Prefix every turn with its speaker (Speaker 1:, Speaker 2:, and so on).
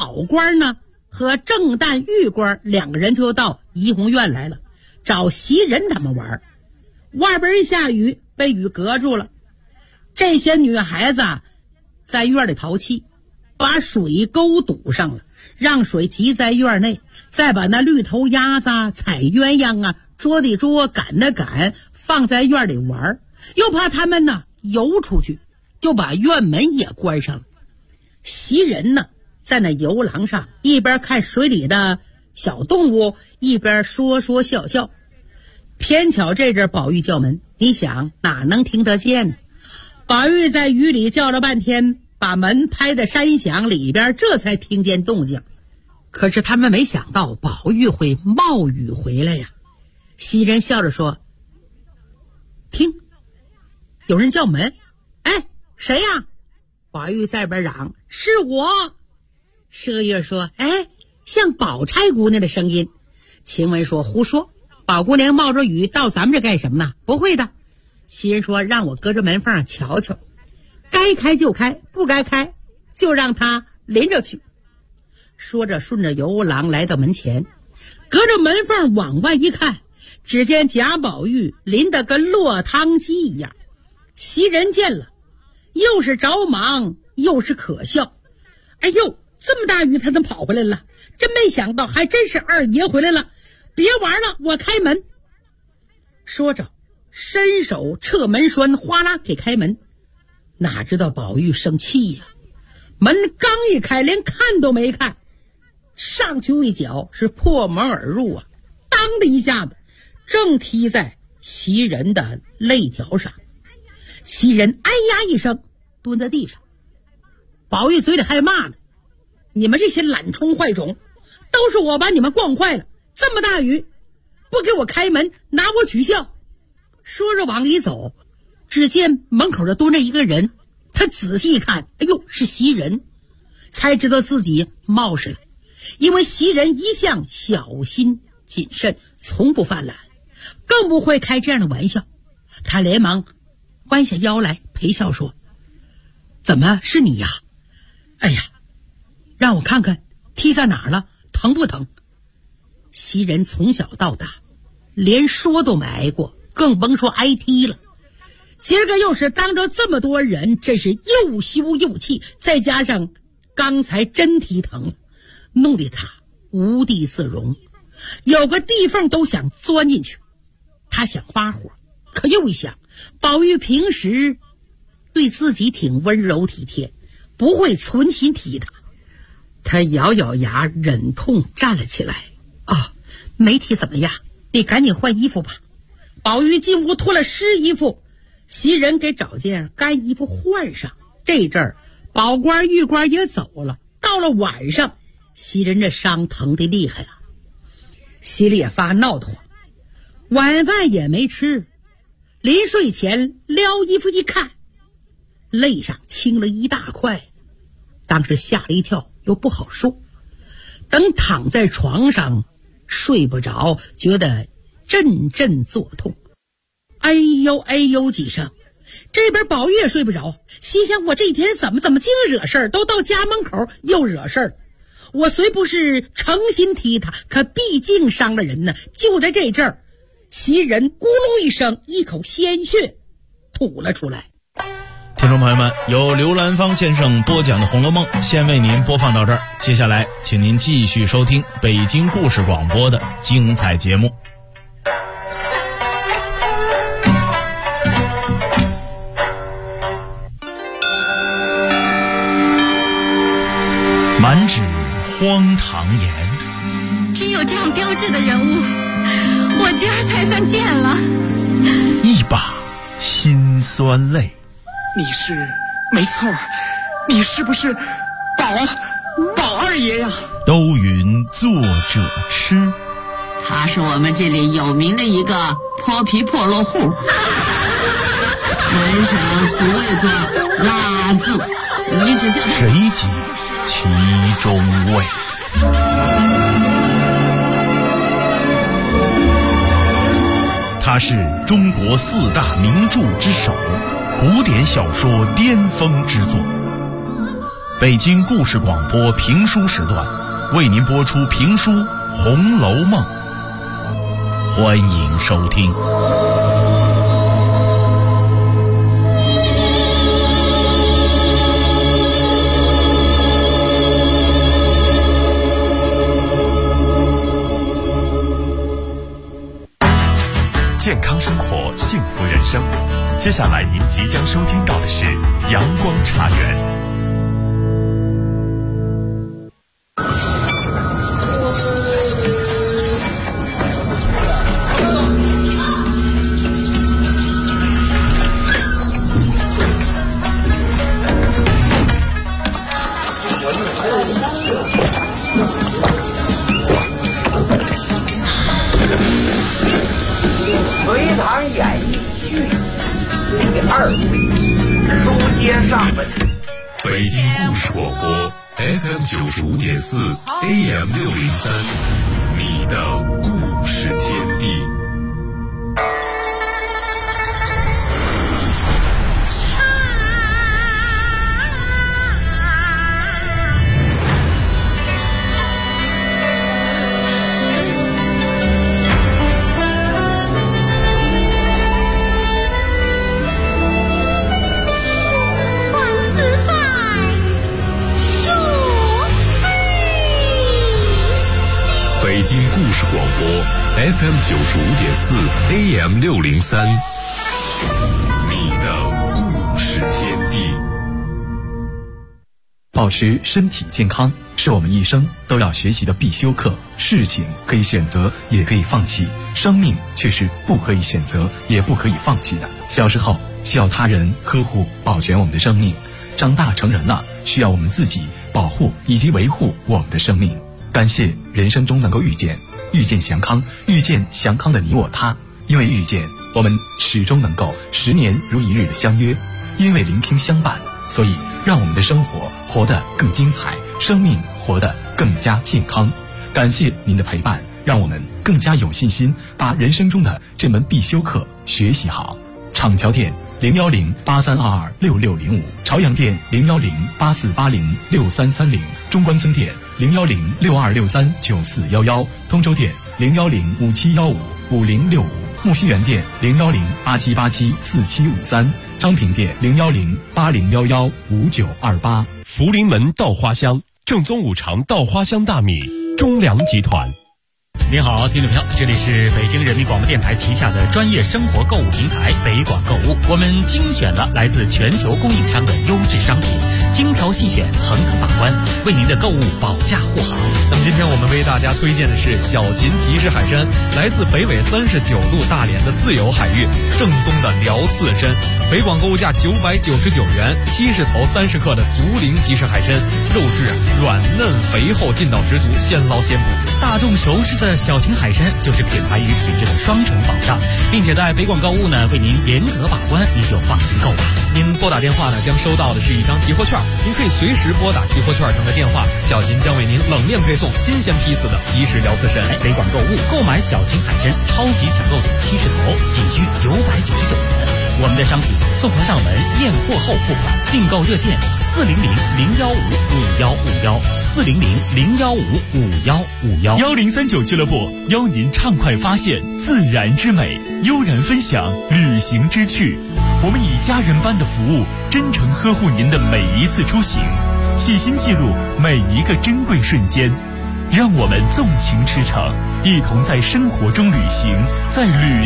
Speaker 1: 宝官呢和郑旦玉官两个人就到怡红院来了，找袭人他们玩。外边一下雨，被雨隔住了。这些女孩子在院里淘气，把水沟堵上了，让水积在院内，再把那绿头鸭子、彩鸳鸯啊、捉的捉、赶的赶放在院里玩，又怕他们呢游出去，就把院门也关上了。袭人呢在那游廊上一边看水里的小动物，一边说说笑笑。偏巧这阵宝玉叫门，你想哪能听得见呢？宝玉在雨里叫了半天，把门拍得山响，里边这才听见动静。可是他们没想到宝玉会冒雨回来呀。袭人笑着说：听，有人叫门。哎，谁呀？宝玉在边嚷：是我。麝月说：哎，像宝钗姑娘的声音。晴雯说：胡说，宝姑娘冒着雨到咱们这干什么呢？不会的。袭人说：让我隔着门缝瞧瞧，该开就开，不该开就让他淋着去。说着顺着游廊来到门前，隔着门缝往外一看，只见贾宝玉淋得跟落汤鸡一样。袭人见了，又是着忙又是可笑。哎呦，这么大雨他怎么跑回来了？真没想到，还真是二爷回来了。别玩了，我开门。说着伸手撤门栓，哗啦给开门。哪知道宝玉生气呀，门刚一开，连看都没看，上去一脚是破门而入啊，当的一下子正踢在袭人的肋条上。袭人哎呀一声蹲在地上，宝玉嘴里还骂呢：你们这些懒虫坏种，都是我把你们惯坏了，这么大雨不给我开门，拿我取笑。说着往里走，只见门口的蹲着一个人，他仔细一看，哎呦，是袭人，才知道自己冒失了。因为袭人一向小心谨慎，从不犯懒，更不会开这样的玩笑。他连忙弯下腰来陪笑说：怎么是你呀？哎呀，让我看看踢在哪儿了，疼不疼？袭人从小到大连说都没挨过，更甭说挨踢了。今儿个又是当着这么多人，真是又羞又气，再加上刚才真踢疼了，弄得他无地自容，有个地缝都想钻进去。他想发火，可又一想，宝玉平时对自己挺温柔体贴，不会存心踢他。他咬咬牙忍痛站了起来：没踢怎么样，你赶紧换衣服吧。宝玉进屋脱了湿衣服，袭人给找件干衣服换上。这阵儿宝官玉官也走了，到了晚上，袭人这伤疼得厉害了，心里也发闹得慌，晚饭也没吃。临睡前撩衣服一看，肋上青了一大块，当时吓了一跳，又不好说。等躺在床上睡不着，觉得阵阵作痛，哎呦哎呦几声。这边宝玉也睡不着，心想我这一天怎么净惹事儿，都到家门口又惹事儿。我虽不是诚心踢他，可毕竟伤了人呢。就在这阵儿，袭人咕噜一声，一口鲜血吐了出来。
Speaker 2: 听众朋友们，由刘兰芳先生播讲的《红楼梦》先为您播放到这儿，接下来请您继续收听北京故事广播的精彩节目。满纸荒唐言，
Speaker 3: 真有这样标致的人物，我今儿才算见了。
Speaker 2: 一把辛酸泪。
Speaker 4: 你是没错，你是不是宝二爷呀？
Speaker 2: 都云作者痴，
Speaker 5: 他是我们这里有名的一个泼皮破落户，门上所谓作拉字，你只叫
Speaker 2: 谁解其中味？他是中国4大名著之首，古典小说巅峰之作。 北京故事广播评书时段，为您播出评书《红楼梦》，欢迎收听。
Speaker 6: 健康生活，幸福人生。接下来您即将收听到的是阳光茶园。
Speaker 7: 隋唐演义续第2回，书接上文。
Speaker 6: 北京故事广播 FM 95.4 AM 603，你的故事天地。北京故事广播 FM 95.4 AM 603，你的故事天地。
Speaker 8: 保持身体健康是我们一生都要学习的必修课。事情可以选择，也可以放弃，生命却是不可以选择，也不可以放弃的。小时候需要他人呵护保全我们的生命，长大成人了需要我们自己保护以及维护我们的生命。感谢人生中能够遇见祥康，遇见祥康的你我他。因为遇见，我们始终能够10年如一日的相约；因为聆听相伴，所以让我们的生活活得更精彩，生命活得更加健康。感谢您的陪伴，让我们更加有信心把人生中的这门必修课学习好。厂桥店01083226605，朝阳店01084806330，中关村店01062639411，通州店01057155065，木樨园店01087874753，昌平店01080115928。
Speaker 9: 福临门稻花香，正宗五常稻花香大米，中粮集团。
Speaker 10: 您好，听众朋友，这里是北京人民广播电台旗下的专业生活购物平台北广购物。我们精选了来自全球供应商的优质商品，精挑细选，层层把关，为您的购物保驾护航。
Speaker 11: 那么今天我们为大家推荐的是小秦即食海参，来自北纬39度大连的自由海域，正宗的辽刺参。北广购物价999元，70头30克的竹林即食海参，肉质软嫩肥厚，劲道十足，现捞现捕。
Speaker 10: 大众熟知的小秦海参就是品牌与品质的双重保障，并且在北广购物呢为您严格把关，您就放心购吧。
Speaker 11: 您拨打电话呢将收到的是一张提货券，您可以随时拨打提货券上的电话，小秦将为您冷链配送新鲜批次的即食辽刺参。
Speaker 10: 北广购物购买小秦海参超级抢购点70头，仅需999元。我们的商品送货上门，验货后付款，订购热线400-015-51551，400-015-51551，103.9俱乐部邀您畅快发现自然之美，悠然分享旅行之趣。我们以家人般的服务，真诚呵护您的每一次出行，细心记录每一个珍贵瞬间。让我们纵情驰骋，一同在生活中旅行，在旅